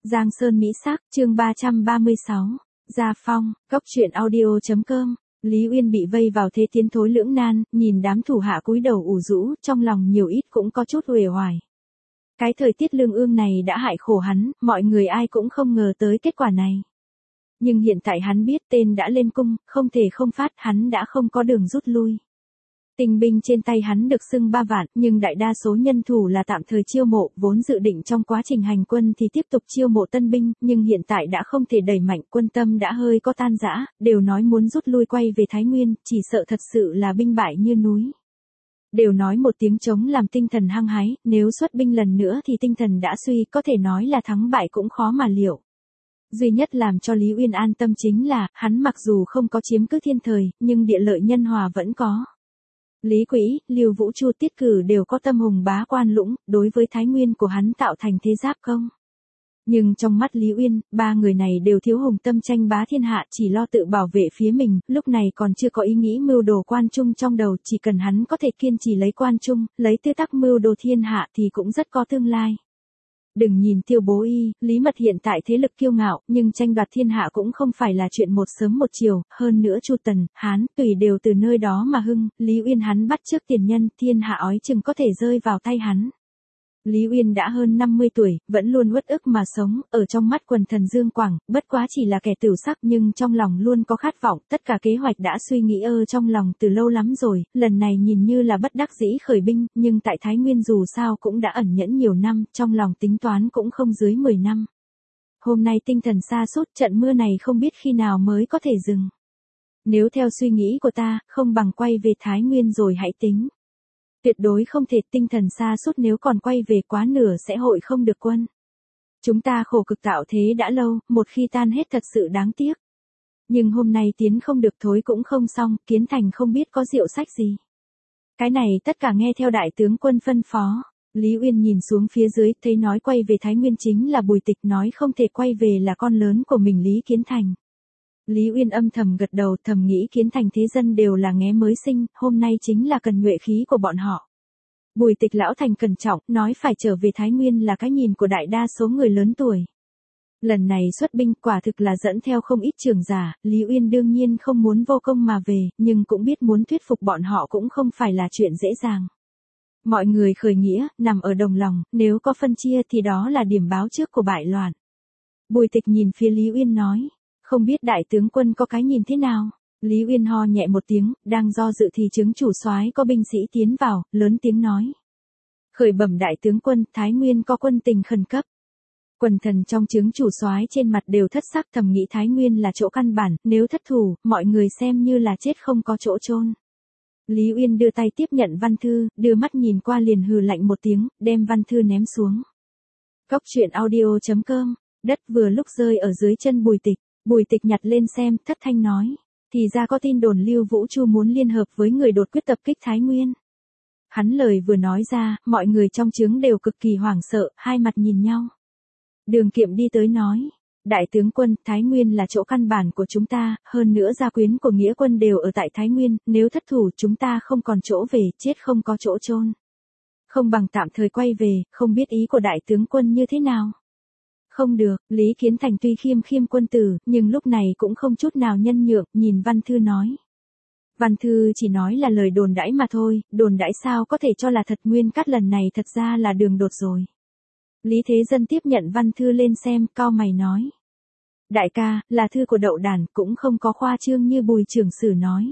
Giang Sơn Mỹ Sắc, chương 336. Gia Phong, Cốc truyện audio.com. Lý Uyên bị vây vào thế tiến thối lưỡng nan, nhìn đám thủ hạ cúi đầu ủ rũ, trong lòng nhiều ít cũng có chút uể oải. Cái thời tiết lương ương này đã hại khổ hắn, mọi người ai cũng không ngờ tới kết quả này. Nhưng hiện tại hắn biết tên đã lên cung, không thể không phát, hắn đã không có đường rút lui. Tinh binh trên tay hắn được xưng 3 vạn, nhưng đại đa số nhân thủ là tạm thời chiêu mộ, vốn dự định trong quá trình hành quân thì tiếp tục chiêu mộ tân binh, nhưng hiện tại đã không thể đẩy mạnh, quân tâm đã hơi có tan rã, đều nói muốn rút lui quay về Thái Nguyên, chỉ sợ thật sự là binh bại như núi. Đều nói một tiếng trống làm tinh thần hăng hái, nếu xuất binh lần nữa thì tinh thần đã suy, có thể nói là thắng bại cũng khó mà liệu. Duy nhất làm cho Lý Uyên an tâm chính là, hắn mặc dù không có chiếm cứ thiên thời, nhưng địa lợi nhân hòa vẫn có. Lý Quỹ, Lưu Vũ Chu Tiết Cử đều có tâm hùng bá quan lũng, đối với Thái Nguyên của hắn tạo thành thế giáp công. Nhưng trong mắt Lý Uyên, 3 người này đều thiếu hùng tâm tranh bá thiên hạ, chỉ lo tự bảo vệ phía mình, lúc này còn chưa có ý nghĩ mưu đồ quan trung trong đầu, chỉ cần hắn có thể kiên trì lấy quan trung, lấy tư tắc mưu đồ thiên hạ thì cũng rất có tương lai. Đừng nhìn Tiêu Bố Y, Lý Mật hiện tại thế lực kiêu ngạo, nhưng tranh đoạt thiên hạ cũng không phải là chuyện một sớm một chiều, hơn nữa Chu Tần, Hán, Tùy đều từ nơi đó mà hưng, Lý Uyên hắn bắt trước tiền nhân, thiên hạ ói chừng có thể rơi vào tay hắn. Lý Uyên đã hơn 50 tuổi, vẫn luôn uất ức mà sống, ở trong mắt quần thần Dương Quảng, bất quá chỉ là kẻ tửu sắc nhưng trong lòng luôn có khát vọng, tất cả kế hoạch đã suy nghĩ trong lòng từ lâu lắm rồi, lần này nhìn như là bất đắc dĩ khởi binh, nhưng tại Thái Nguyên dù sao cũng đã ẩn nhẫn nhiều năm, trong lòng tính toán cũng không dưới 10 năm. Hôm nay tinh thần sa sút, trận mưa này không biết khi nào mới có thể dừng. Nếu theo suy nghĩ của ta, không bằng quay về Thái Nguyên rồi hãy tính. Tuyệt đối không thể, tinh thần sa sút nếu còn quay về quá nửa sẽ hội không được quân. Chúng ta khổ cực tạo thế đã lâu, một khi tan hết thật sự đáng tiếc. Nhưng hôm nay tiến không được thối cũng không xong, Kiến Thành không biết có diệu sách gì. Cái này tất cả nghe theo đại tướng quân phân phó. Lý Uyên nhìn xuống phía dưới, thấy nói quay về Thái Nguyên chính là Bùi Tịch, nói không thể quay về là con lớn của mình Lý Kiến Thành. Lý Uyên âm thầm gật đầu, thầm nghĩ Kiến Thành thế dân đều là nghé mới sinh, hôm nay chính là cần nhuệ khí của bọn họ. Bùi Tịch lão thành cẩn trọng, nói phải trở về Thái Nguyên là cái nhìn của đại đa số người lớn tuổi. Lần này xuất binh quả thực là dẫn theo không ít trưởng giả, Lý Uyên đương nhiên không muốn vô công mà về, nhưng cũng biết muốn thuyết phục bọn họ cũng không phải là chuyện dễ dàng. Mọi người khởi nghĩa, nằm ở đồng lòng, nếu có phân chia thì đó là điểm báo trước của bại loạn. Bùi Tịch nhìn phía Lý Uyên nói. Không biết đại tướng quân có cái nhìn thế nào? Lý Uyên ho nhẹ một tiếng, đang do dự thì chứng chủ soái có binh sĩ tiến vào, lớn tiếng nói. Khởi bẩm đại tướng quân, Thái Nguyên có quân tình khẩn cấp. Quần thần trong chứng chủ soái trên mặt đều thất sắc, thầm nghĩ Thái Nguyên là chỗ căn bản, nếu thất thủ, mọi người xem như là chết không có chỗ chôn. Lý Uyên đưa tay tiếp nhận văn thư, đưa mắt nhìn qua liền hừ lạnh một tiếng, đem văn thư ném xuống. Cốc truyện audio.com, đất vừa lúc rơi ở dưới chân Bùi Tịch. Bùi Tịch nhặt lên xem, thất thanh nói. Thì ra có tin đồn Lưu Vũ Chu muốn liên hợp với người đột quyết tập kích Thái Nguyên. Hắn lời vừa nói ra, mọi người trong trướng đều cực kỳ hoảng sợ, hai mặt nhìn nhau. Đường Kiệm đi tới nói. Đại tướng quân, Thái Nguyên là chỗ căn bản của chúng ta, hơn nữa gia quyến của nghĩa quân đều ở tại Thái Nguyên, nếu thất thủ chúng ta không còn chỗ về, chết không có chỗ chôn. Không bằng tạm thời quay về, không biết ý của đại tướng quân như thế nào. Không được, Lý Kiến Thành tuy khiêm quân tử, nhưng lúc này cũng không chút nào nhân nhượng, nhìn văn thư nói. Văn thư chỉ nói là lời đồn đãi mà thôi, đồn đãi sao có thể cho là thật, Nguyên Cát lần này thật ra là đường đột rồi. Lý Thế Dân tiếp nhận văn thư lên xem, cau mày nói. Đại ca, là thư của Đậu Đản, cũng không có khoa trương như Bùi trưởng sử nói.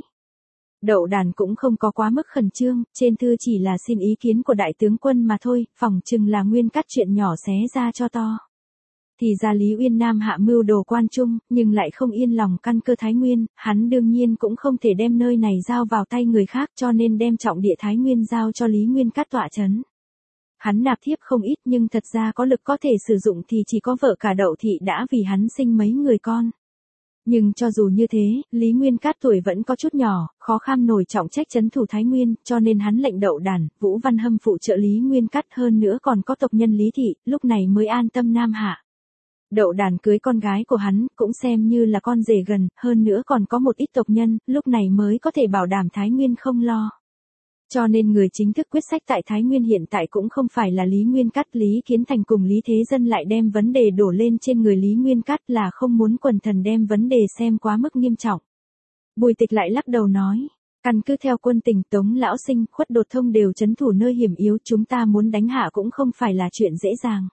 Đậu Đản cũng không có quá mức khẩn trương, trên thư chỉ là xin ý kiến của đại tướng quân mà thôi, phỏng chừng là Nguyên Cát chuyện nhỏ xé ra cho to. Thì ra Lý Uyên Nam hạ mưu đồ quan trung, nhưng lại không yên lòng căn cơ Thái Nguyên, hắn đương nhiên cũng không thể đem nơi này giao vào tay người khác, cho nên đem trọng địa Thái Nguyên giao cho Lý Nguyên Cát tọa chấn. Hắn nạp thiếp không ít nhưng thật ra có lực có thể sử dụng thì chỉ có vợ cả Đậu Thị đã vì hắn sinh mấy người con. Nhưng cho dù như thế, Lý Nguyên Cát tuổi vẫn có chút nhỏ, khó kham nổi trọng trách trấn thủ Thái Nguyên, cho nên hắn lệnh Đậu Đản, Vũ Văn Hâm phụ trợ Lý Nguyên Cát, hơn nữa còn có tộc nhân Lý Thị, lúc này mới an tâm nam hạ. Đậu Đản cưới con gái của hắn, cũng xem như là con rể gần, hơn nữa còn có một ít tộc nhân, lúc này mới có thể bảo đảm Thái Nguyên không lo. Cho nên người chính thức quyết sách tại Thái Nguyên hiện tại cũng không phải là Lý Nguyên Cát, Lý Kiến Thành cùng Lý Thế Dân lại đem vấn đề đổ lên trên người Lý Nguyên Cát, là không muốn quần thần đem vấn đề xem quá mức nghiêm trọng. Bùi Tịch lại lắc đầu nói, căn cứ theo quân tình, Tống Lão Sinh, Khuất Đột Thông đều trấn thủ nơi hiểm yếu, chúng ta muốn đánh hạ cũng không phải là chuyện dễ dàng.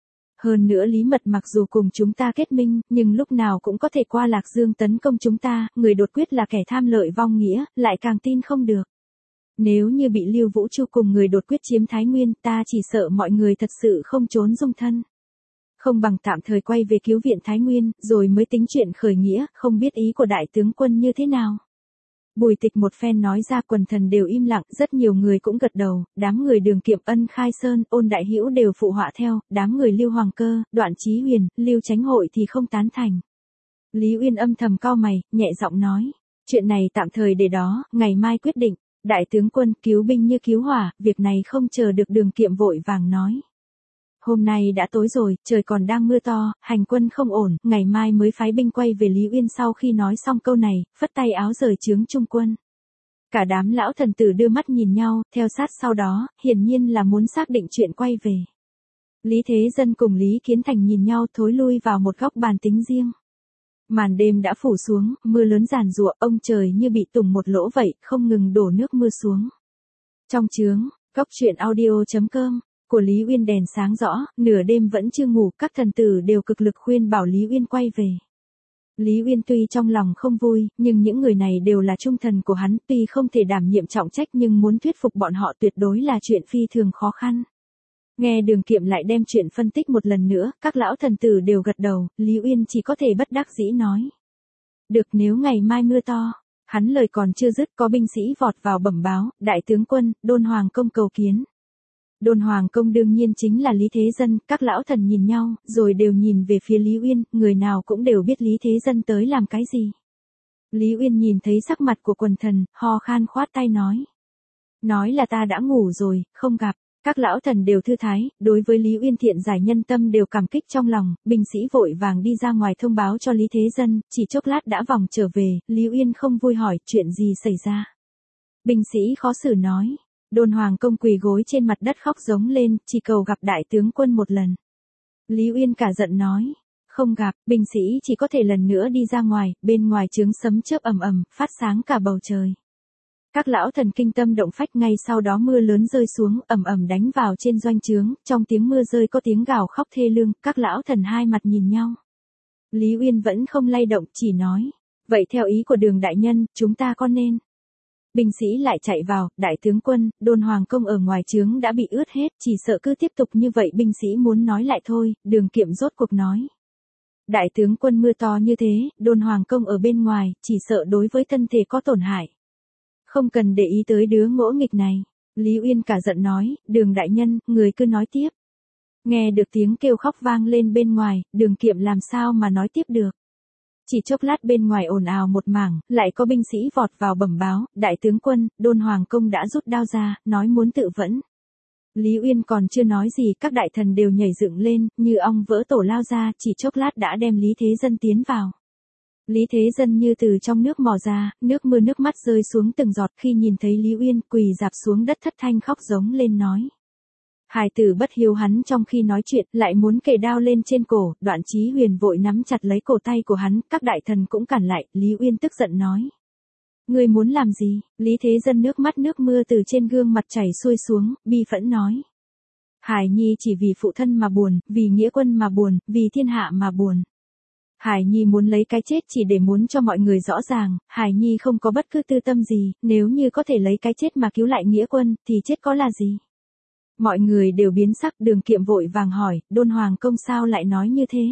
Hơn nữa Lý Mật mặc dù cùng chúng ta kết minh, nhưng lúc nào cũng có thể qua Lạc Dương tấn công chúng ta, người đột quyết là kẻ tham lợi vong nghĩa, lại càng tin không được. Nếu như bị Lưu Vũ Chu cùng người đột quyết chiếm Thái Nguyên, ta chỉ sợ mọi người thật sự không trốn dung thân. Không bằng tạm thời quay về cứu viện Thái Nguyên, rồi mới tính chuyện khởi nghĩa, không biết ý của đại tướng quân như thế nào. Bùi Tịch một phen nói ra, quần thần đều im lặng, rất nhiều người cũng gật đầu, đám người Đường Kiệm, Ân Khai Sơn, Ôn Đại Hữu đều phụ họa theo, đám người Lưu Hoàng Cơ, Đoạn Chí Huyền, Lưu Chánh Hội thì không tán thành. Lý Uyên âm thầm cau mày, nhẹ giọng nói, chuyện này tạm thời để đó, ngày mai quyết định. Đại tướng quân, cứu binh như cứu hỏa, việc này không chờ được. Đường Kiệm vội vàng nói. Hôm nay đã tối rồi, trời còn đang mưa to, hành quân không ổn, ngày mai mới phái binh quay về Lý Uyên. Sau khi nói xong câu này, phất tay áo rời chướng trung quân. Cả đám lão thần tử đưa mắt nhìn nhau, theo sát sau đó, hiển nhiên là muốn xác định chuyện quay về. Lý Thế Dân cùng Lý Kiến Thành nhìn nhau thối lui vào một góc bàn tính riêng. Màn đêm đã phủ xuống, mưa lớn giàn giụa, ông trời như bị tùng một lỗ vậy, không ngừng đổ nước mưa xuống. Trong chướng, góc truyện audio.com, của Lý Uyên đèn sáng rõ, nửa đêm vẫn chưa ngủ, các thần tử đều cực lực khuyên bảo Lý Uyên quay về. Lý Uyên tuy trong lòng không vui, nhưng những người này đều là trung thần của hắn, tuy không thể đảm nhiệm trọng trách nhưng muốn thuyết phục bọn họ tuyệt đối là chuyện phi thường khó khăn. Nghe Đường Kiệm lại đem chuyện phân tích một lần nữa, các lão thần tử đều gật đầu, Lý Uyên chỉ có thể bất đắc dĩ nói. Được, nếu ngày mai mưa to. Hắn lời còn chưa dứt, có binh sĩ vọt vào bẩm báo, đại tướng quân, Đôn Hoàng Công cầu kiến. Đôn Hoàng Công đương nhiên chính là Lý Thế Dân, các lão thần nhìn nhau, rồi đều nhìn về phía Lý Uyên, người nào cũng đều biết Lý Thế Dân tới làm cái gì. Lý Uyên nhìn thấy sắc mặt của quần thần, ho khan khoát tay nói. Nói là ta đã ngủ rồi, không gặp. Các lão thần đều thư thái, đối với Lý Uyên thiện giải nhân tâm đều cảm kích trong lòng, binh sĩ vội vàng đi ra ngoài thông báo cho Lý Thế Dân, chỉ chốc lát đã vòng trở về, Lý Uyên không vui hỏi chuyện gì xảy ra. Binh sĩ khó xử nói, Đôn Hoàng Công quỳ gối trên mặt đất khóc giống lên, chỉ cầu gặp đại tướng quân một lần. Lý Uyên cả giận nói, không gặp, binh sĩ chỉ có thể lần nữa đi ra ngoài, bên ngoài chướng sấm chớp ầm ầm, phát sáng cả bầu trời. Các lão thần kinh tâm động phách, ngay sau đó mưa lớn rơi xuống, ầm ầm đánh vào trên doanh trướng, trong tiếng mưa rơi có tiếng gào khóc thê lương, các lão thần hai mặt nhìn nhau. Lý Uyên vẫn không lay động, chỉ nói, vậy theo ý của Đường đại nhân, chúng ta có nên. Binh sĩ lại chạy vào, đại tướng quân, Đôn Hoàng Công ở ngoài trướng đã bị ướt hết, chỉ sợ cứ tiếp tục như vậy binh sĩ muốn nói lại thôi, Đường Kiệm rốt cuộc nói. Đại tướng quân mưa to như thế, Đôn Hoàng Công ở bên ngoài, chỉ sợ đối với thân thể có tổn hại. Không cần để ý tới đứa ngỗ nghịch này. Lý Uyên cả giận nói, Đường đại nhân, người cứ nói tiếp. Nghe được tiếng kêu khóc vang lên bên ngoài, Đường Kiệm làm sao mà nói tiếp được. Chỉ chốc lát bên ngoài ồn ào một mảng, lại có binh sĩ vọt vào bẩm báo, đại tướng quân, Đôn Hoàng Công đã rút đao ra, nói muốn tự vẫn. Lý Uyên còn chưa nói gì, các đại thần đều nhảy dựng lên, như ong vỡ tổ lao ra, chỉ chốc lát đã đem Lý Thế Dân tiến vào. Lý Thế Dân như từ trong nước mò ra, nước mưa nước mắt rơi xuống từng giọt, khi nhìn thấy Lý Uyên quỳ rạp xuống đất thất thanh khóc giống lên nói. Hài tử bất hiếu, hắn trong khi nói chuyện lại muốn kề đao lên trên cổ, Đoạn Chí Huyền vội nắm chặt lấy cổ tay của hắn, các đại thần cũng cản lại, Lý Uyên tức giận nói. Ngươi muốn làm gì? Lý Thế Dân nước mắt nước mưa từ trên gương mặt chảy xuôi xuống, bi phẫn nói. Hải Nhi chỉ vì phụ thân mà buồn, vì nghĩa quân mà buồn, vì thiên hạ mà buồn. Hải Nhi muốn lấy cái chết chỉ để muốn cho mọi người rõ ràng, Hải Nhi không có bất cứ tư tâm gì, nếu như có thể lấy cái chết mà cứu lại nghĩa quân, thì chết có là gì? Mọi người đều biến sắc, Đường Kiệm vội vàng hỏi, Đôn Hoàng Công sao lại nói như thế?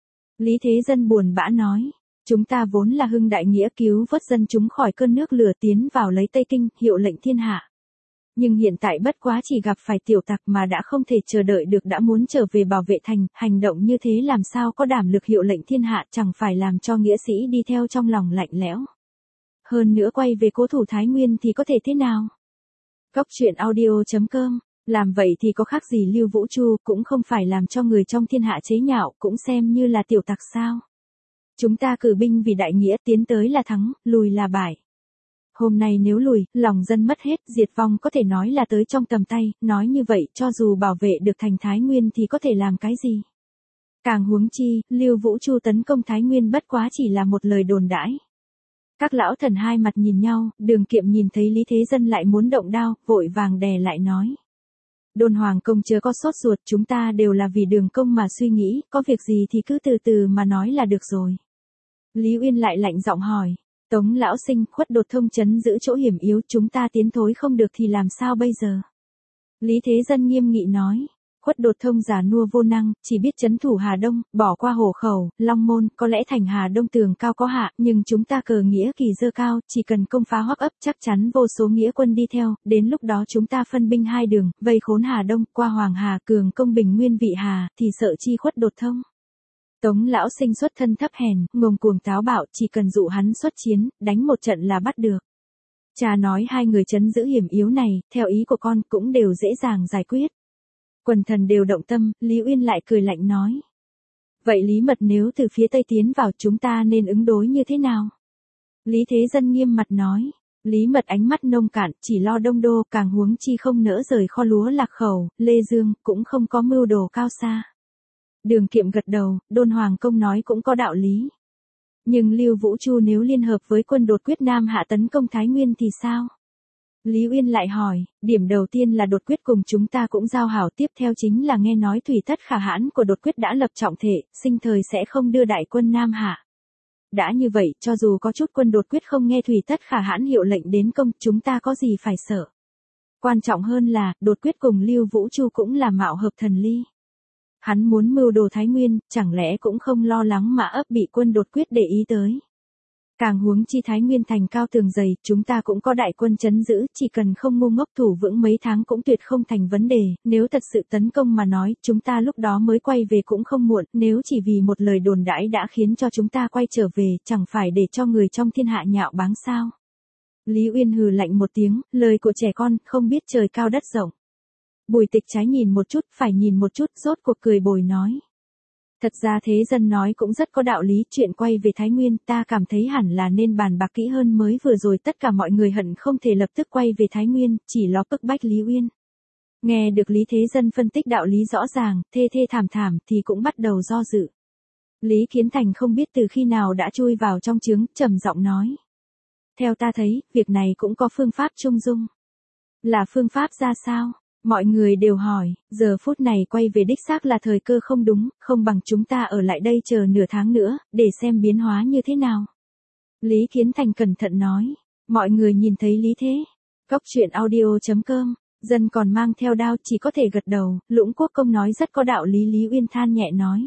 Lý Thế Dân buồn bã nói, chúng ta vốn là hưng đại nghĩa, cứu vớt dân chúng khỏi cơn nước lửa, tiến vào lấy Tây Kinh, hiệu lệnh thiên hạ. Nhưng hiện tại bất quá chỉ gặp phải tiểu tặc mà đã không thể chờ đợi được, đã muốn trở về bảo vệ thành, hành động như thế làm sao có đảm lực hiệu lệnh thiên hạ, chẳng phải làm cho nghĩa sĩ đi theo trong lòng lạnh lẽo. Hơn nữa quay về cố thủ Thái Nguyên thì có thể thế nào? Góc truyện audio.com, làm vậy thì có khác gì Lưu Vũ Chu, cũng không phải làm cho người trong thiên hạ chế nhạo, cũng xem như là tiểu tặc sao? Chúng ta cử binh vì đại nghĩa, tiến tới là thắng, lùi là bại. Hôm nay nếu lùi, lòng dân mất hết, diệt vong có thể nói là tới trong tầm tay, nói như vậy cho dù bảo vệ được thành Thái Nguyên thì có thể làm cái gì. Càng huống chi, Lưu Vũ Chu tấn công Thái Nguyên bất quá chỉ là một lời đồn đãi. Các lão thần hai mặt nhìn nhau, Đường Kiệm nhìn thấy Lý Thế Dân lại muốn động đao, vội vàng đè lại nói. Đôn Hoàng công chớ có sốt ruột, chúng ta đều là vì Đường công mà suy nghĩ, có việc gì thì cứ từ từ mà nói là được rồi. Lý Uyên lại lạnh giọng hỏi, Tống lão sinh, Khuất Đột thông trấn giữ chỗ hiểm yếu, chúng ta tiến thối không được thì làm sao bây giờ? Lý Thế Dân nghiêm nghị nói. Khuất Đột thông già nua vô năng, chỉ biết trấn thủ Hà Đông, bỏ qua Hổ Khẩu, Long Môn, có lẽ thành Hà Đông tường cao có hạ, nhưng chúng ta cờ nghĩa kỳ dơ cao, chỉ cần công phá Hoắc ấp chắc chắn vô số nghĩa quân đi theo, đến lúc đó chúng ta phân binh hai đường, vây khốn Hà Đông, qua Hoàng Hà, cường công bình nguyên vị Hà, thì sợ chi Khuất Đột thông. Tống lão sinh xuất thân thấp hèn, ngông cuồng táo bạo, chỉ cần dụ hắn xuất chiến, đánh một trận là bắt được. Cha nói hai người trấn giữ hiểm yếu này, theo ý của con cũng đều dễ dàng giải quyết. Quần thần đều động tâm, Lý Uyên lại cười lạnh nói. Vậy Lý Mật nếu từ phía Tây tiến vào chúng ta nên ứng đối như thế nào? Lý Thế Dân nghiêm mặt nói. Lý Mật ánh mắt nông cạn, chỉ lo đông đô, càng huống chi không nỡ rời kho lúa Lạc Khẩu, Lê Dương, cũng không có mưu đồ cao xa. Đường Kiệm gật đầu, Đôn Hoàng công nói cũng có đạo lý. Nhưng Lưu Vũ Chu nếu liên hợp với quân đột quyết Nam Hạ tấn công Thái Nguyên thì sao? Lý Uyên lại hỏi, điểm đầu tiên là đột quyết cùng chúng ta cũng giao hảo, tiếp theo chính là nghe nói Thủy Thất Khả Hãn của đột quyết đã lập trọng thể, sinh thời sẽ không đưa đại quân Nam Hạ. Đã như vậy, cho dù có chút quân đột quyết không nghe Thủy Thất Khả Hãn hiệu lệnh đến công, chúng ta có gì phải sợ. Quan trọng hơn là, đột quyết cùng Lưu Vũ Chu cũng là mạo hợp thần ly. Hắn muốn mưu đồ Thái Nguyên, chẳng lẽ cũng không lo lắng Mã ấp bị quân đột quyết để ý tới. Càng huống chi Thái Nguyên thành cao tường dày, chúng ta cũng có đại quân trấn giữ, chỉ cần không ngu ngốc thủ vững mấy tháng cũng tuyệt không thành vấn đề, nếu thật sự tấn công mà nói, chúng ta lúc đó mới quay về cũng không muộn, nếu chỉ vì một lời đồn đãi đã khiến cho chúng ta quay trở về, chẳng phải để cho người trong thiên hạ nhạo báng sao. Lý Uyên hừ lạnh một tiếng, lời của trẻ con, không biết trời cao đất rộng. Bùi Tịch trái nhìn một chút, phải nhìn một chút, rốt cuộc cười bồi nói. Thật ra Thế Dân nói cũng rất có đạo lý, chuyện quay về Thái Nguyên ta cảm thấy hẳn là nên bàn bạc kỹ hơn mới vừa rồi tất cả mọi người hận không thể lập tức quay về Thái Nguyên, chỉ lo bức bách Lý Uyên. Nghe được Lý Thế Dân phân tích đạo lý rõ ràng, thê thê thảm thảm thì cũng bắt đầu do dự. Lý Kiến Thành không biết từ khi nào đã chui vào trong trướng, trầm giọng nói. Theo ta thấy, việc này cũng có phương pháp trung dung. Là phương pháp ra sao? Mọi người đều hỏi, giờ phút này quay về đích xác là thời cơ không đúng, không bằng chúng ta ở lại đây chờ nửa tháng nữa, để xem biến hóa như thế nào. Lý Kiến Thành cẩn thận nói, mọi người nhìn thấy Lý thế. Góc truyện audio.com, dân còn mang theo đao chỉ có thể gật đầu, Lũng Quốc Công nói rất có đạo lý. Lý Uyên than nhẹ nói.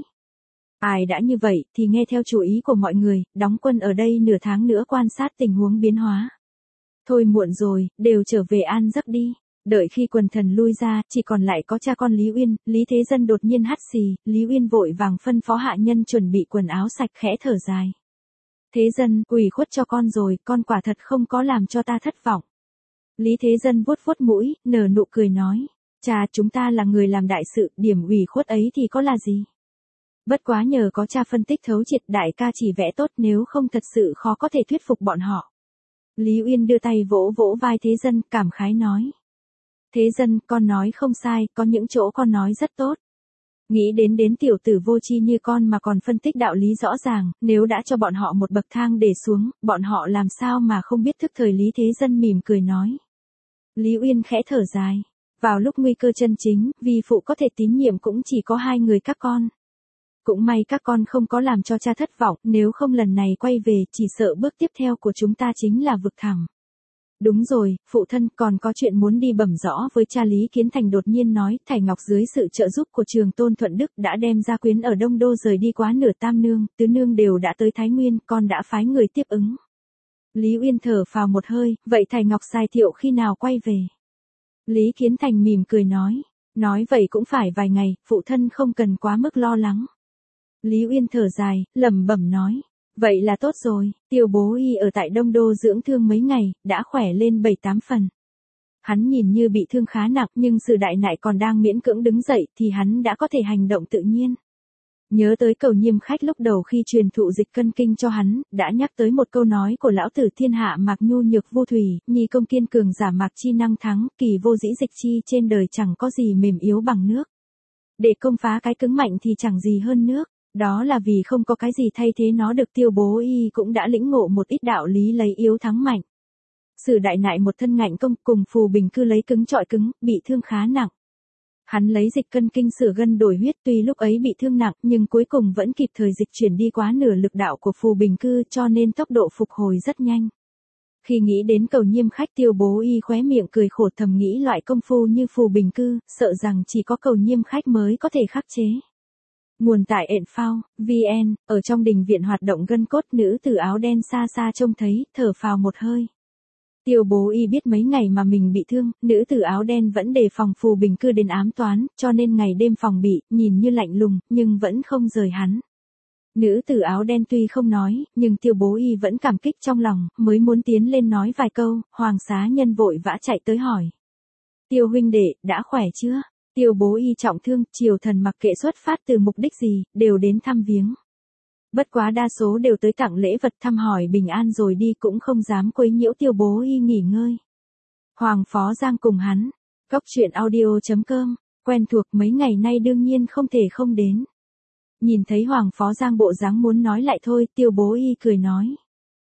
Ai đã như vậy thì nghe theo chủ ý của mọi người, đóng quân ở đây nửa tháng nữa quan sát tình huống biến hóa. Thôi muộn rồi, đều trở về an giấc đi. Đợi khi quần thần lui ra, chỉ còn lại có cha con Lý Uyên, Lý Thế Dân đột nhiên hắt xì, Lý Uyên vội vàng phân phó hạ nhân chuẩn bị quần áo sạch, khẽ thở dài. Thế Dân, ủy khuất cho con rồi, con quả thật không có làm cho ta thất vọng. Lý Thế Dân vuốt vuốt mũi, nở nụ cười nói, cha chúng ta là người làm đại sự, điểm ủy khuất ấy thì có là gì. Bất quá nhờ có cha phân tích thấu triệt, đại ca chỉ vẽ tốt, nếu không thật sự khó có thể thuyết phục bọn họ. Lý Uyên đưa tay vỗ vỗ vai Thế Dân, cảm khái nói. Thế Dân, con nói không sai, có những chỗ con nói rất tốt. Nghĩ đến tiểu tử vô tri như con mà còn phân tích đạo lý rõ ràng, nếu đã cho bọn họ một bậc thang để xuống, bọn họ làm sao mà không biết thức thời. Lý Thế Dân mỉm cười nói. Lý Uyên khẽ thở dài. Vào lúc nguy cơ chân chính, vì phụ có thể tín nhiệm cũng chỉ có hai người các con. Cũng may các con không có làm cho cha thất vọng, nếu không lần này quay về chỉ sợ bước tiếp theo của chúng ta chính là vực thẳm. Đúng rồi, phụ thân còn có chuyện muốn đi bẩm rõ với cha. Lý Kiến Thành đột nhiên nói, Thải Ngọc dưới sự trợ giúp của Trường Tôn Thuận Đức đã đem gia quyến ở Đông Đô rời đi quá nửa, Tam Nương, Tứ Nương đều đã tới Thái Nguyên, con đã phái người tiếp ứng. Lý Uyên thở phào một hơi, vậy Thải Ngọc sai thiệu khi nào quay về? Lý Kiến Thành mỉm cười nói vậy cũng phải vài ngày, phụ thân không cần quá mức lo lắng. Lý Uyên thở dài, lẩm bẩm nói. Vậy là tốt rồi, Tiêu bố y ở tại Đông Đô dưỡng thương mấy ngày, đã khỏe lên 7-8 phần. Hắn nhìn như bị thương khá nặng nhưng sự đại nại còn đang miễn cưỡng đứng dậy thì hắn đã có thể hành động tự nhiên. Nhớ tới Cầu Nhiêm khách lúc đầu khi truyền thụ dịch cân kinh cho hắn, đã nhắc tới một câu nói của lão tử thiên hạ mạc nhu nhược vô thủy, nhi công kiên cường giả mạc chi năng thắng, kỳ vô dĩ dịch chi, trên đời chẳng có gì mềm yếu bằng nước. Để công phá cái cứng mạnh thì chẳng gì hơn nước, đó là vì không có cái gì thay thế nó được. Tiêu Bố Y cũng đã lĩnh ngộ một ít đạo lý lấy yếu thắng mạnh. Sử đại nại một thân ngạnh công, cùng Phù Bình Cư lấy cứng trọi cứng, bị thương khá nặng. Hắn lấy dịch cân kinh sửa gân đổi huyết, tuy lúc ấy bị thương nặng nhưng cuối cùng vẫn kịp thời dịch chuyển đi quá nửa lực đạo của Phù Bình Cư, cho nên tốc độ phục hồi rất nhanh. Khi nghĩ đến Cầu Nhiêm khách, Tiêu Bố Y khóe miệng cười khổ, thầm nghĩ loại công phu như Phù Bình Cư, sợ rằng chỉ có Cầu Nhiêm khách mới có thể khắc chế. Nguồn tại ện vn, ở trong đình viện hoạt động gân cốt, nữ tử áo đen xa xa trông thấy, thở phào một hơi. Tiêu Bố Y biết mấy ngày mà mình bị thương, nữ tử áo đen vẫn đề phòng Phù Bình Cư đến ám toán, cho nên ngày đêm phòng bị, nhìn như lạnh lùng, nhưng vẫn không rời hắn. Nữ tử áo đen tuy không nói, nhưng Tiêu Bố Y vẫn cảm kích trong lòng, mới muốn tiến lên nói vài câu, Hoàng xá nhân vội vã chạy tới hỏi. Tiêu huynh đệ, đã khỏe chưa? Tiêu Bố Y trọng thương, triều thần mặc kệ xuất phát từ mục đích gì, đều đến thăm viếng. Bất quá đa số đều tới tặng lễ vật thăm hỏi bình an rồi đi, cũng không dám quấy nhiễu Tiêu Bố Y nghỉ ngơi. Hoàng Phó Giang cùng hắn, Cốc Truyện Audio.com, quen thuộc mấy ngày nay đương nhiên không thể không đến. Nhìn thấy Hoàng Phó Giang bộ dáng muốn nói lại thôi, Tiêu Bố Y cười nói.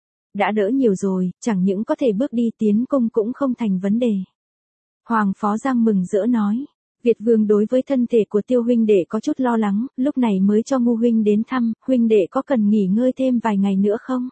Đã đỡ nhiều rồi, chẳng những có thể bước đi tiến cung cũng không thành vấn đề. Hoàng Phó Giang mừng rỡ nói. Việt Vương đối với thân thể của Tiêu huynh đệ có chút lo lắng, lúc này mới cho Ngu huynh đến thăm, huynh đệ có cần nghỉ ngơi thêm vài ngày nữa không?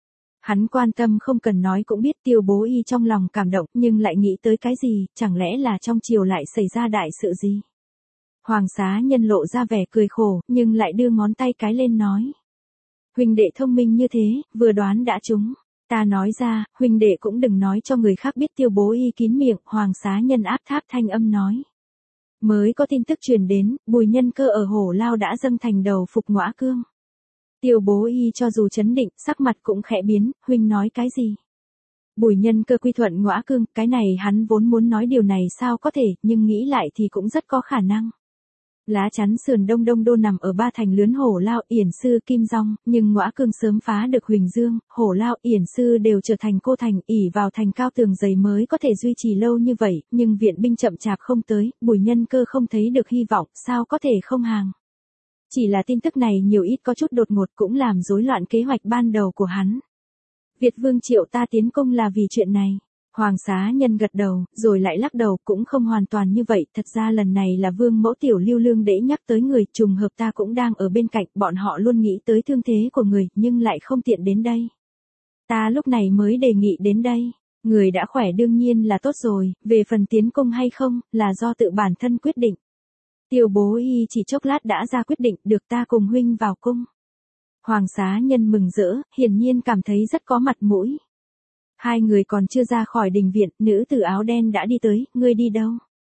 Hắn quan tâm không cần nói cũng biết. Tiêu Bố Y trong lòng cảm động, nhưng lại nghĩ tới cái gì, chẳng lẽ là trong triều lại xảy ra đại sự gì? Hoàng xá nhân lộ ra vẻ cười khổ, nhưng lại đưa ngón tay cái lên nói. Huynh đệ thông minh như thế, vừa đoán đã trúng. Ta nói ra, huynh đệ cũng đừng nói cho người khác biết. Tiêu Bố Y kín miệng, Hoàng xá nhân áp tháp thanh âm nói. Mới có tin tức truyền đến, Bùi Nhân Cơ ở Hổ Lao đã dâng thành đầu phục Ngõa Cương. Tiêu Bố Y cho dù chấn định, sắc mặt cũng khẽ biến, huynh nói cái gì? Bùi Nhân Cơ quy thuận Ngõa Cương, cái này hắn vốn muốn nói điều này sao có thể, nhưng nghĩ lại thì cũng rất có khả năng. Lá chắn sườn đông đông đô nằm ở ba thành lớn Hổ Lao, Yển Sư, Kim Dong, nhưng Ngõa Cương sớm phá được Huỳnh Dương, Hổ Lao, Yển Sư đều trở thành cô thành, ỷ vào thành cao tường dày mới có thể duy trì lâu như vậy, nhưng viện binh chậm chạp không tới, Bùi Nhân Cơ không thấy được hy vọng, sao có thể không hàng. Chỉ là tin tức này nhiều ít có chút đột ngột, cũng làm rối loạn kế hoạch ban đầu của hắn. Việt Vương triệu ta tiến cung là vì chuyện này. Hoàng xá nhân gật đầu, rồi lại lắc đầu, cũng không hoàn toàn như vậy, thật ra lần này là Vương mẫu Tiểu Lưu Lương đễ nhắc tới người, trùng hợp ta cũng đang ở bên cạnh, bọn họ luôn nghĩ tới thương thế của người, nhưng lại không tiện đến đây. Ta lúc này mới đề nghị đến đây, người đã khỏe đương nhiên là tốt rồi, về phần tiến cung hay không, là do tự bản thân quyết định. Tiêu Bố Y chỉ chốc lát đã ra quyết định, được ta cùng huynh vào cung. Hoàng xá nhân mừng rỡ, hiển nhiên cảm thấy rất có mặt mũi. Hai người còn chưa ra khỏi đình viện, nữ tử áo đen đã đi tới, ngươi đi đâu?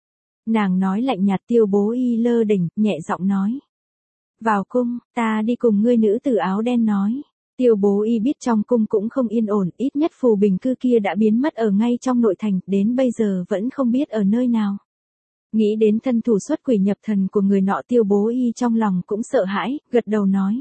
Nàng nói lạnh nhạt. Tiêu Bố Y lơ đỉnh, nhẹ giọng nói. Vào cung, ta đi cùng ngươi. Nữ tử áo đen nói. Tiêu Bố Y biết trong cung cũng không yên ổn, ít nhất Phù Bình Cư kia đã biến mất ở ngay trong nội thành, đến bây giờ vẫn không biết ở nơi nào. Nghĩ đến thân thủ xuất quỷ nhập thần của người nọ, Tiêu Bố Y trong lòng cũng sợ hãi, gật đầu nói.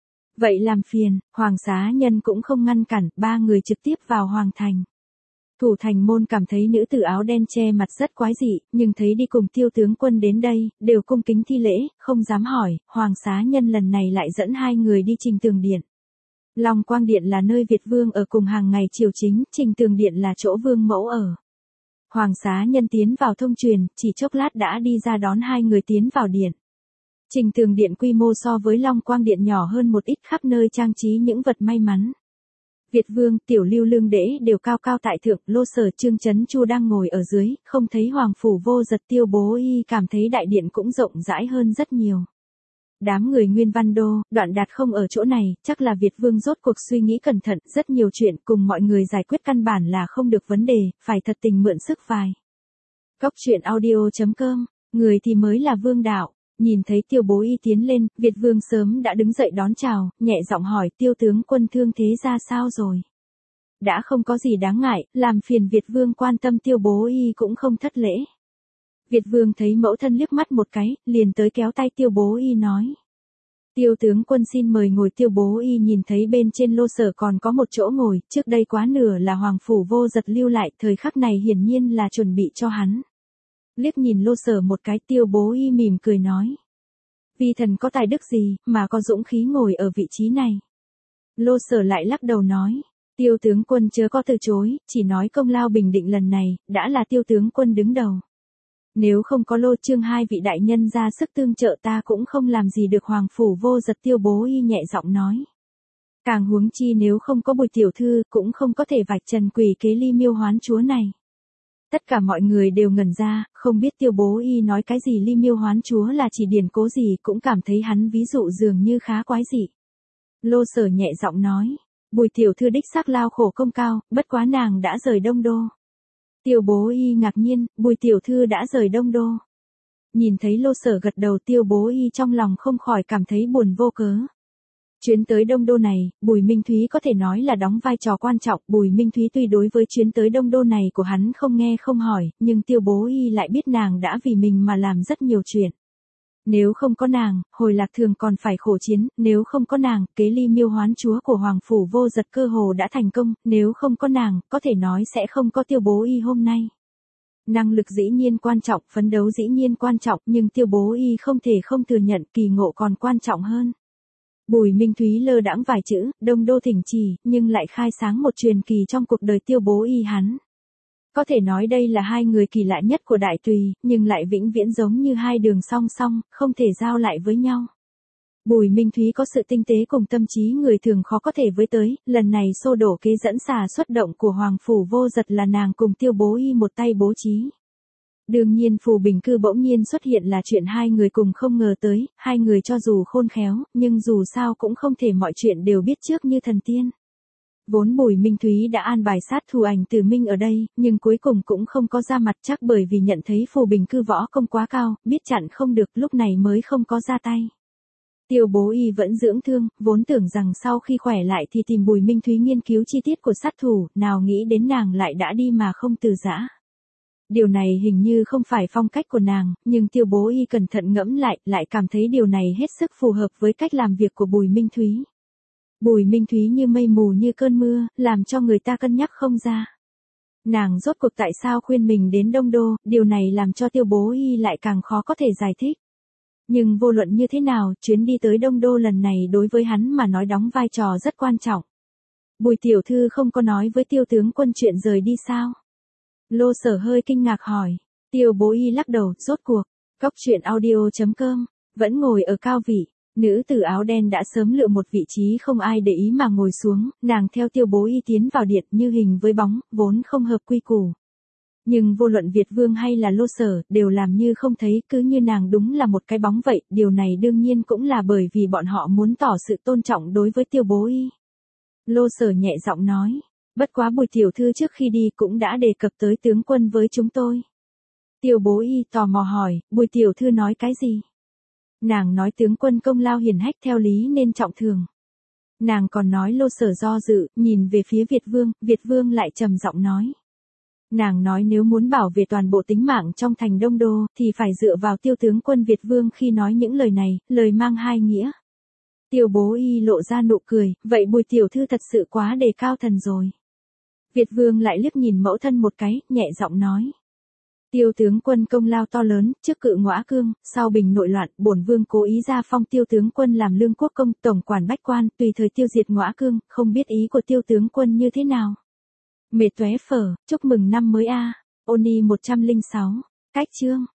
Vậy làm phiền, Hoàng xá nhân cũng không ngăn cản, ba người trực tiếp vào Hoàng thành. Thủ thành môn cảm thấy nữ tử áo đen che mặt rất quái dị, nhưng thấy đi cùng Tiêu tướng quân đến đây, đều cung kính thi lễ, không dám hỏi. Hoàng xá nhân lần này lại dẫn hai người đi Trình Tường Điện. Long Quang Điện là nơi Việt Vương ở cùng hàng ngày triều chính, Trình Tường Điện là chỗ Vương mẫu ở. Hoàng xá nhân tiến vào thông truyền, chỉ chốc lát đã đi ra đón hai người tiến vào điện. Trình Tường Điện quy mô so với Long Quang Điện nhỏ hơn một ít, khắp nơi trang trí những vật may mắn. Việt Vương, Tiểu Lưu Lương đễ đều cao cao tại thượng, Lô Sở, Trương Chấn Chu đang ngồi ở dưới, không thấy Hoàng phủ Vô Giật. Tiêu Bố Y cảm thấy đại điện cũng rộng rãi hơn rất nhiều. Đám người Nguyên Văn Đô, Đoạn Đạt không ở chỗ này, chắc là Việt Vương rốt cuộc suy nghĩ cẩn thận, rất nhiều chuyện cùng mọi người giải quyết căn bản là không được vấn đề, phải thật tình mượn sức vài. Cốc Truyện Audio.com, người thì mới là vương đạo. Nhìn thấy Tiêu Bố Y tiến lên, Việt Vương sớm đã đứng dậy đón chào, nhẹ giọng hỏi. Tiêu tướng quân thương thế ra sao rồi? Đã không có gì đáng ngại, làm phiền Việt Vương quan tâm. Tiêu Bố Y cũng không thất lễ. Việt Vương thấy mẫu thân liếc mắt một cái, liền tới kéo tay Tiêu Bố Y nói. Tiêu tướng quân xin mời ngồi. Tiêu Bố Y nhìn thấy bên trên lô sở còn có một chỗ ngồi, trước đây quá nửa là Hoàng Phủ Vô Giật lưu lại, thời khắc này hiển nhiên là chuẩn bị cho hắn. Liếc nhìn lô sở một cái, Tiêu Bố Y mỉm cười nói. Vi thần có tài đức gì, mà có dũng khí ngồi ở vị trí này. Lô sở lại lắc đầu nói. Tiêu tướng quân chớ có từ chối, chỉ nói công lao Bình Định lần này, đã là tiêu tướng quân đứng đầu. Nếu không có Lô Trương hai vị đại nhân ra sức tương trợ ta cũng không làm gì được. Hoàng Phủ Vô Giật. Tiêu Bố Y nhẹ giọng nói. Càng huống chi nếu không có Bùi tiểu thư cũng không có thể vạch trần quỷ kế Ly Miêu Hoán chúa này. Tất cả mọi người đều ngẩn ra, không biết Tiêu Bố Y nói cái gì. Ly Miêu Hoán chúa là chỉ điển cố gì, cũng cảm thấy hắn ví dụ dường như khá quái dị. Lô sở nhẹ giọng nói. Bùi tiểu thư đích xác lao khổ công cao, bất quá nàng đã rời Đông Đô. Tiêu Bố Y ngạc nhiên, Bùi tiểu thư đã rời Đông Đô. Nhìn thấy lô sở gật đầu, Tiêu Bố Y trong lòng không khỏi cảm thấy buồn vô cớ. Chuyến tới Đông Đô này, Bùi Minh Thúy có thể nói là đóng vai trò quan trọng. Bùi Minh Thúy tuy đối với chuyến tới Đông Đô này của hắn không nghe không hỏi, nhưng Tiêu Bố Y lại biết nàng đã vì mình mà làm rất nhiều chuyện. Nếu không có nàng, hồi Lạc Thường còn phải khổ chiến, nếu không có nàng, kế Ly Miêu Hoán chúa của Hoàng Phủ Vô Giật cơ hồ đã thành công, nếu không có nàng, có thể nói sẽ không có Tiêu Bố Y hôm nay. Năng lực dĩ nhiên quan trọng, phấn đấu dĩ nhiên quan trọng, nhưng Tiêu Bố Y không thể không thừa nhận kỳ ngộ còn quan trọng hơn. Bùi Minh Thúy lơ đãng vài chữ, Đông Đô thỉnh chỉ, nhưng lại khai sáng một truyền kỳ trong cuộc đời Tiêu Bố Y hắn. Có thể nói đây là hai người kỳ lạ nhất của Đại Tùy, nhưng lại vĩnh viễn giống như hai đường song song, không thể giao lại với nhau. Bùi Minh Thúy có sự tinh tế cùng tâm trí người thường khó có thể với tới, lần này xô đổ kế dẫn xà xuất động của Hoàng Phủ Vô Giật là nàng cùng Tiêu Bố Y một tay bố trí. Đương nhiên Phù Bình Cư bỗng nhiên xuất hiện là chuyện hai người cùng không ngờ tới, hai người cho dù khôn khéo, nhưng dù sao cũng không thể mọi chuyện đều biết trước như thần tiên. Vốn Bùi Minh Thúy đã an bài sát thủ Ảnh Tử Minh ở đây, nhưng cuối cùng cũng không có ra mặt, chắc bởi vì nhận thấy Phù Bình Cư võ công quá cao, biết chặn không được, lúc này mới không có ra tay. Tiêu Bố Y vẫn dưỡng thương, vốn tưởng rằng sau khi khỏe lại thì tìm Bùi Minh Thúy nghiên cứu chi tiết của sát thủ, nào nghĩ đến nàng lại đã đi mà không từ giã. Điều này hình như không phải phong cách của nàng, nhưng Tiêu Bố Y cẩn thận ngẫm lại cảm thấy điều này hết sức phù hợp với cách làm việc của Bùi Minh Thúy. Bùi Minh Thúy như mây mù như cơn mưa, làm cho người ta cân nhắc không ra. Nàng rốt cuộc tại sao khuyên mình đến Đông Đô, điều này làm cho Tiêu Bố Y lại càng khó có thể giải thích. Nhưng vô luận như thế nào, chuyến đi tới Đông Đô lần này đối với hắn mà nói đóng vai trò rất quan trọng. Bùi tiểu thư không có nói với Tiêu tướng quân chuyện rời đi sao? Lô sở hơi kinh ngạc hỏi. Tiêu Bố Y lắc đầu, rốt cuộc. Cóc truyện audio.com, vẫn ngồi ở cao vị. Nữ tử áo đen đã sớm lựa một vị trí không ai để ý mà ngồi xuống, nàng theo Tiêu Bố Y tiến vào điện như hình với bóng, vốn không hợp quy củ. Nhưng vô luận Việt Vương hay là Lô sở, đều làm như không thấy, cứ như nàng đúng là một cái bóng vậy, điều này đương nhiên cũng là bởi vì bọn họ muốn tỏ sự tôn trọng đối với Tiêu Bố Y. Lô sở nhẹ giọng nói, bất quá Bùi tiểu thư trước khi đi cũng đã đề cập tới tướng quân với chúng tôi. Tiêu Bố Y tò mò hỏi, Bùi tiểu thư nói cái gì? Nàng nói tướng quân công lao hiển hách theo lý nên trọng thường. Nàng còn nói Lô sở do dự, nhìn về phía Việt Vương lại trầm giọng nói. Nàng nói nếu muốn bảo vệ toàn bộ tính mạng trong thành Đông Đô, thì phải dựa vào Tiêu tướng quân. Việt Vương khi nói những lời này, lời mang hai nghĩa. Tiêu Bố Y lộ ra nụ cười, vậy Bùi tiểu thư thật sự quá đề cao thần rồi. Việt Vương lại liếc nhìn mẫu thân một cái, nhẹ giọng nói. Tiêu tướng quân công lao to lớn, trước cự Ngõa Cương, sau bình nội loạn, bổn vương cố ý ra phong Tiêu tướng quân làm lương quốc công, tổng quản bách quan, tùy thời tiêu diệt Ngõa Cương, không biết ý của Tiêu tướng quân như thế nào. Mệt tóe phở, chúc mừng năm mới a. Oni 106. Cách chương